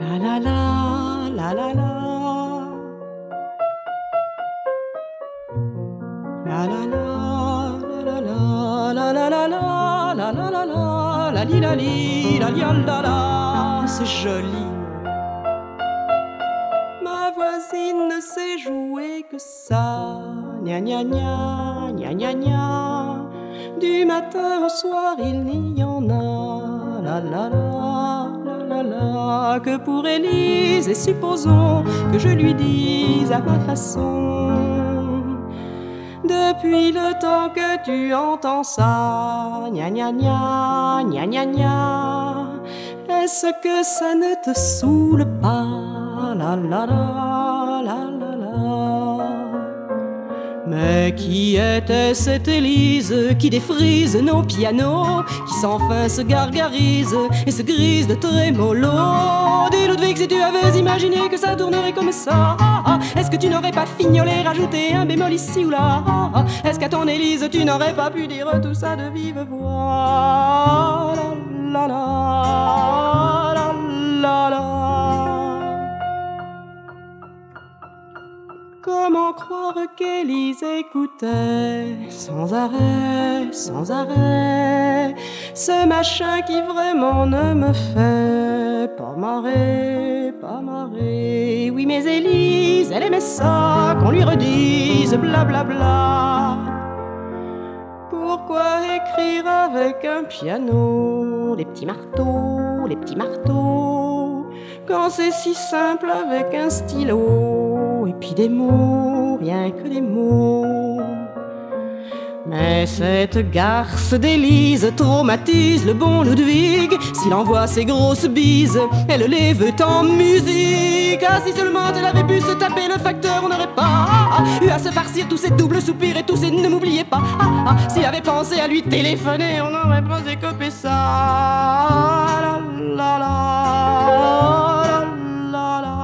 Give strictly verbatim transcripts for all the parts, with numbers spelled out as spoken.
La la la, la la la. La la la, la la la, la la la la, la la la la, la li la li, la li la la, c'est joli. Ma voisine ne sait jouer que ça, gna gna gna, gna gna gna. Du matin au soir il n'y en a, la la la, la la la, que pour Élise. Et supposons que je lui dise à ma façon, depuis le temps que tu entends ça, gna gna gna, gna gna gna, est-ce que ça ne te saoule pas, la la la, la la la. Mais qui était cette Élise qui défrise nos pianos, qui sans fin se gargarise et se grise de trémolo? Dis Ludwig, si tu avais imaginé que ça tournerait comme ça, est-ce que tu n'aurais pas fignolé, rajouté un bémol ici ou là? Est-ce qu'à ton Élise tu n'aurais pas pu dire tout ça de vive voix? La la la, la la la. Comment croire qu'Élise écoutait sans arrêt, sans arrêt ce machin qui vraiment ne me fait pas marrer, pas marrer. Oui mais Élise, elle aimait ça, qu'on lui redise blablabla. Bla bla. Pourquoi écrire avec un piano les petits marteaux, les petits marteaux, quand c'est si simple avec un stylo, et puis des mots, rien que des mots. Mais cette garce d'Élise traumatise le bon Ludwig. S'il envoie ses grosses bises, elle les veut en musique. Ah, si seulement elle avait pu se taper le facteur, on n'aurait pas ah, ah, eu à se farcir tous ces doubles soupirs et tous ces ne m'oubliez pas. Ah, ah, s'il avait pensé à lui téléphoner, on n'aurait pas écopé ça. La, la, la, la, la.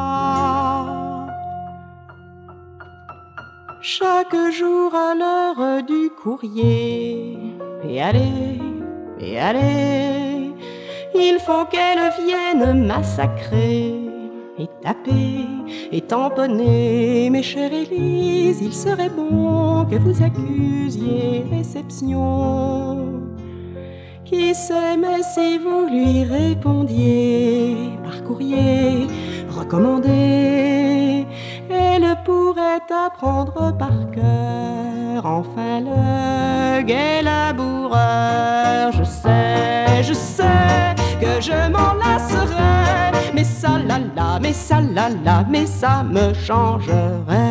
Chaque jour à l'heure du courrier, et allez, et allez, il faut qu'elle vienne massacrer et taper et tamponner. Mes chères Élise, il serait bon que vous accusiez réception. Qui sait, mais si vous lui répondiez par courrier recommandé, elle pourrait apprendre par cœur enfin le gai laboureur. Je sais, je sais que je m'en lasserai, mais ça la la, mais ça la la, mais ça me changerait.